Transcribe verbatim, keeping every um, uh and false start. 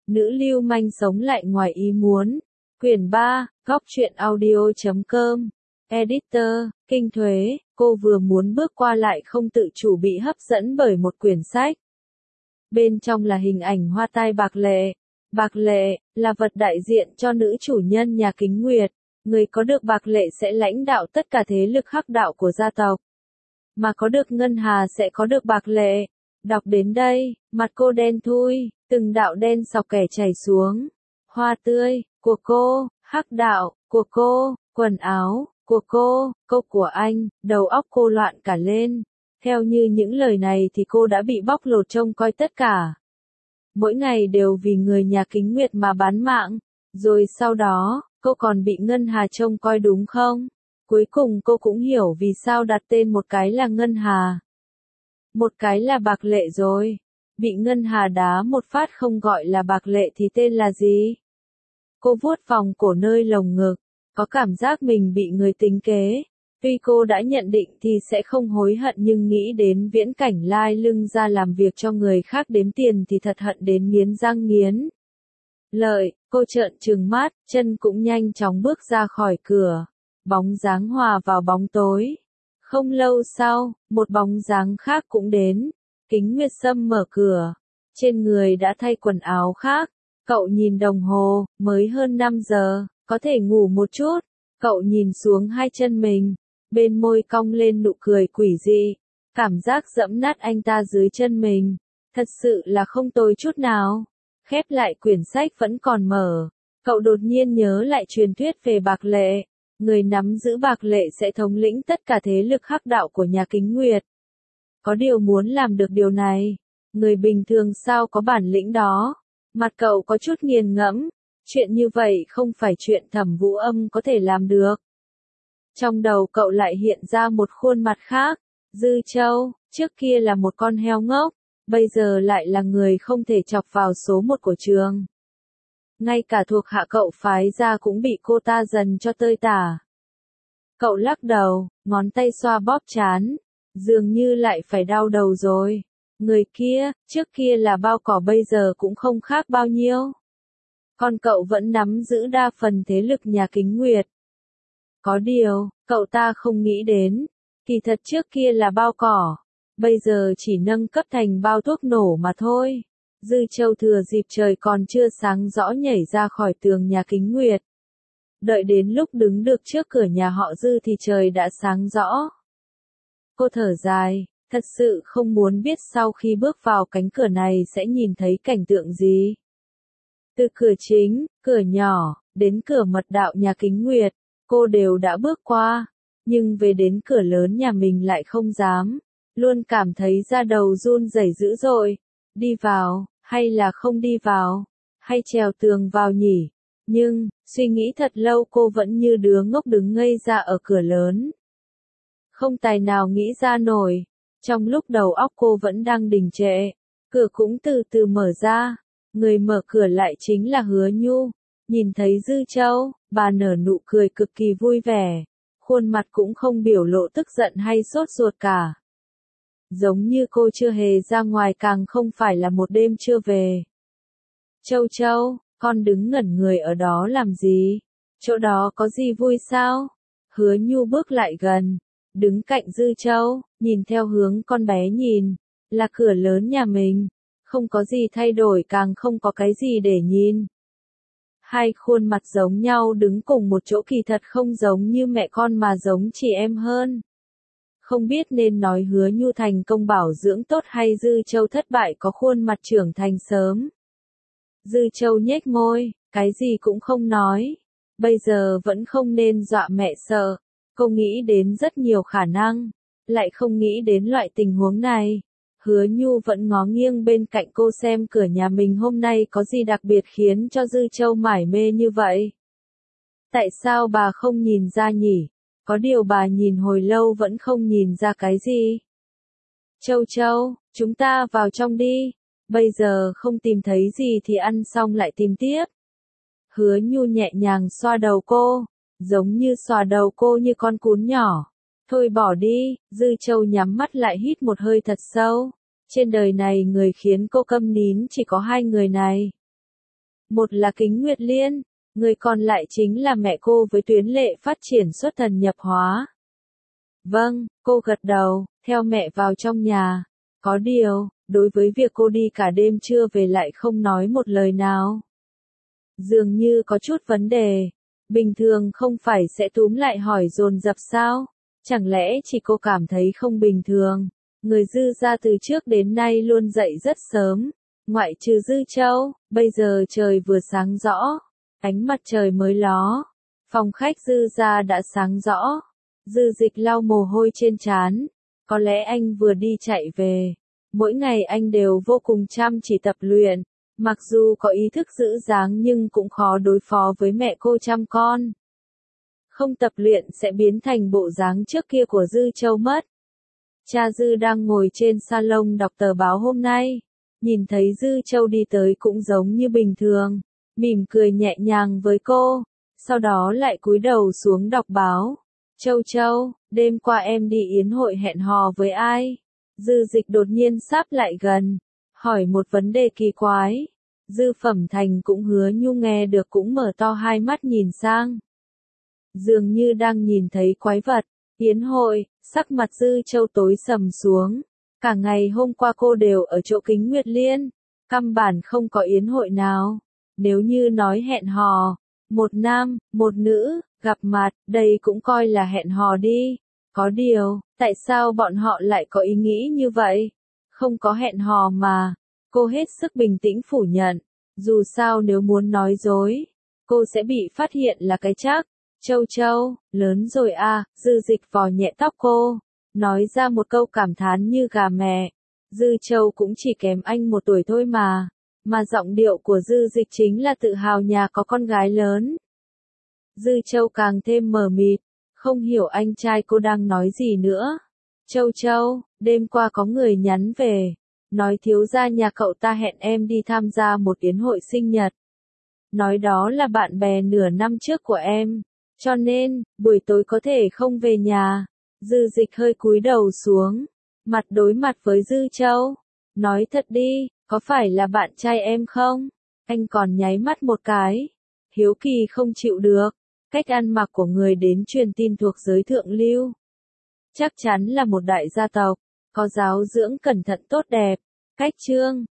Nữ lưu manh sống lại ngoài ý muốn. Quyển ba, góc truyện audio chấm com. Editor, Kinh Thuế, cô vừa muốn bước qua lại không tự chủ bị hấp dẫn bởi một quyển sách. Bên trong là hình ảnh hoa tai Bạc Lệ. Bạc Lệ, là vật đại diện cho nữ chủ nhân nhà Kính Nguyệt. Người có được Bạc Lệ sẽ lãnh đạo tất cả thế lực hắc đạo của gia tộc. Mà có được Ngân Hà sẽ có được Bạc Lệ. Đọc đến đây, mặt cô đen thui, từng đạo đen sọc kẻ chảy xuống. Hoa tươi, của cô, hắc đạo, của cô, quần áo, của cô, câu của anh, đầu óc cô loạn cả lên. Theo như những lời này thì cô đã bị bóc lột trông coi tất cả. Mỗi ngày đều vì người nhà Kính Nguyệt mà bán mạng. Rồi sau đó, cô còn bị Ngân Hà trông coi đúng không? Cuối cùng cô cũng hiểu vì sao đặt tên một cái là Ngân Hà. Một cái là Bạc Lệ rồi. Bị Ngân Hà đá một phát không gọi là Bạc Lệ thì tên là gì? Cô vuốt vòng cổ nơi lồng ngực, có cảm giác mình bị người tính kế. Tuy cô đã nhận định thì sẽ không hối hận nhưng nghĩ đến viễn cảnh lai lưng ra làm việc cho người khác đếm tiền thì thật hận đến nghiến răng nghiến lợi. Cô trợn trừng mắt, chân cũng nhanh chóng bước ra khỏi cửa. Bóng dáng hòa vào bóng tối. Không lâu sau, một bóng dáng khác cũng đến. Kính Nguyệt Sâm mở cửa. Trên người đã thay quần áo khác. Cậu nhìn đồng hồ, mới hơn năm giờ, có thể ngủ một chút. Cậu nhìn xuống hai chân mình. Bên môi cong lên nụ cười quỷ dị. Cảm giác dẫm nát anh ta dưới chân mình. Thật sự là không tồi chút nào. Khép lại quyển sách vẫn còn mở. Cậu đột nhiên nhớ lại truyền thuyết về Bạc Lệ. Người nắm giữ Bạc Lệ sẽ thống lĩnh tất cả thế lực hắc đạo của nhà Kính Nguyệt. Có điều muốn làm được điều này. Người bình thường sao có bản lĩnh đó. Mặt cậu có chút nghiền ngẫm. Chuyện như vậy không phải chuyện Thẩm Vũ Âm có thể làm được. Trong đầu cậu lại hiện ra một khuôn mặt khác. Dư Châu, trước kia là một con heo ngốc. Bây giờ lại là người không thể chọc vào số một của trường. Ngay cả thuộc hạ cậu phái ra cũng bị cô ta dần cho tơi tả. Cậu lắc đầu, ngón tay xoa bóp trán. Dường như lại phải đau đầu rồi. Người kia, trước kia là bao cỏ bây giờ cũng không khác bao nhiêu. Còn cậu vẫn nắm giữ đa phần thế lực nhà Kính Nguyệt. Có điều, cậu ta không nghĩ đến. Kỳ thật trước kia là bao cỏ. Bây giờ chỉ nâng cấp thành bao thuốc nổ mà thôi. Dư Châu thừa dịp trời còn chưa sáng rõ nhảy ra khỏi tường nhà Kính Nguyệt. Đợi đến lúc đứng được trước cửa nhà họ Dư thì trời đã sáng rõ. Cô thở dài, thật sự không muốn biết sau khi bước vào cánh cửa này sẽ nhìn thấy cảnh tượng gì. Từ cửa chính, cửa nhỏ, đến cửa mật đạo nhà Kính Nguyệt, cô đều đã bước qua. Nhưng về đến cửa lớn nhà mình lại không dám. Luôn cảm thấy da đầu run rẩy dữ dội. Đi vào, hay là không đi vào, hay trèo tường vào nhỉ? Nhưng, suy nghĩ thật lâu cô vẫn như đứa ngốc đứng ngây ra ở cửa lớn. Không tài nào nghĩ ra nổi. Trong lúc đầu óc cô vẫn đang đình trệ, cửa cũng từ từ mở ra. Người mở cửa lại chính là Hứa Nhu. Nhìn thấy Dư Châu, bà nở nụ cười cực kỳ vui vẻ. Khuôn mặt cũng không biểu lộ tức giận hay sốt ruột cả. Giống như cô chưa hề ra ngoài càng không phải là một đêm chưa về. Châu Châu, con đứng ngẩn người ở đó làm gì? Chỗ đó có gì vui sao? Hứa Nhu bước lại gần, đứng cạnh Dư Châu, nhìn theo hướng con bé nhìn, là cửa lớn nhà mình. Không có gì thay đổi càng không có cái gì để nhìn. Hai khuôn mặt giống nhau đứng cùng một chỗ kỳ thật không giống như mẹ con mà giống chị em hơn. Không biết nên nói Hứa Nhu thành công bảo dưỡng tốt hay Dư Châu thất bại có khuôn mặt trưởng thành sớm. Dư Châu nhếch môi, cái gì cũng không nói. Bây giờ vẫn không nên dọa mẹ sợ. Cô nghĩ đến rất nhiều khả năng, lại không nghĩ đến loại tình huống này. Hứa Nhu vẫn ngó nghiêng bên cạnh cô xem cửa nhà mình hôm nay có gì đặc biệt khiến cho Dư Châu mải mê như vậy. Tại sao bà không nhìn ra nhỉ? Có điều bà nhìn hồi lâu vẫn không nhìn ra cái gì. Châu Châu, chúng ta vào trong đi. Bây giờ không tìm thấy gì thì ăn xong lại tìm tiếp. Hứa Nhu nhẹ nhàng xoa đầu cô, giống như xoa đầu cô như con cún nhỏ. Thôi bỏ đi, Dư Châu nhắm mắt lại hít một hơi thật sâu. Trên đời này người khiến cô câm nín chỉ có hai người này. Một là Kính Nguyệt Liên, người còn lại chính là mẹ cô với tuyến lệ phát triển xuất thần nhập hóa. Vâng, cô gật đầu, theo mẹ vào trong nhà. Có điều, đối với việc cô đi cả đêm chưa về lại không nói một lời nào. Dường như có chút vấn đề. Bình thường không phải sẽ túm lại hỏi dồn dập sao? Chẳng lẽ chỉ cô cảm thấy không bình thường? Người Dư gia từ trước đến nay luôn dậy rất sớm. Ngoại trừ Dư Châu, bây giờ trời vừa sáng rõ. Ánh mặt trời mới ló. Phòng khách Dư gia đã sáng rõ. Dư Dịch lau mồ hôi trên trán. Có lẽ anh vừa đi chạy về. Mỗi ngày anh đều vô cùng chăm chỉ tập luyện. Mặc dù có ý thức giữ dáng nhưng cũng khó đối phó với mẹ cô chăm con. Không tập luyện sẽ biến thành bộ dáng trước kia của Dư Châu mất. Cha Dư đang ngồi trên salon đọc tờ báo hôm nay. Nhìn thấy Dư Châu đi tới cũng giống như bình thường. Mỉm cười nhẹ nhàng với cô. Sau đó lại cúi đầu xuống đọc báo. Châu Châu, đêm qua em đi yến hội hẹn hò với ai? Dư Dịch đột nhiên sáp lại gần. Hỏi một vấn đề kỳ quái. Dư Phẩm Thành cũng hứa nhu nghe được cũng mở to hai mắt nhìn sang. Dường như đang nhìn thấy quái vật. Yến hội, sắc mặt Dư Châu tối sầm xuống. Cả ngày hôm qua cô đều ở chỗ Kính Nguyệt Liên. Căn bản không có yến hội nào. Nếu như nói hẹn hò, một nam, một nữ, gặp mặt, đây cũng coi là hẹn hò đi. Có điều, tại sao bọn họ lại có ý nghĩ như vậy? Không có hẹn hò mà. Cô hết sức bình tĩnh phủ nhận. Dù sao nếu muốn nói dối, cô sẽ bị phát hiện là cái chắc. Châu Châu, lớn rồi à, Dư Dịch vò nhẹ tóc cô. Nói ra một câu cảm thán như gà mẹ. Dư Châu cũng chỉ kém anh một tuổi thôi mà. Mà giọng điệu của Dư Dịch chính là tự hào nhà có con gái lớn. Dư Châu càng thêm mờ mịt. Không hiểu anh trai cô đang nói gì nữa. Châu Châu, đêm qua có người nhắn về. Nói thiếu gia nhà cậu ta hẹn em đi tham gia một yến hội sinh nhật. Nói đó là bạn bè nửa năm trước của em. Cho nên, buổi tối có thể không về nhà. Dư Dịch hơi cúi đầu xuống. Mặt đối mặt với Dư Châu. Nói thật đi, có phải là bạn trai em không? Anh còn nháy mắt một cái. Hiếu kỳ không chịu được. Cách ăn mặc của người đến truyền tin thuộc giới thượng lưu. Chắc chắn là một đại gia tộc. Có giáo dưỡng cẩn thận tốt đẹp. Cách trương,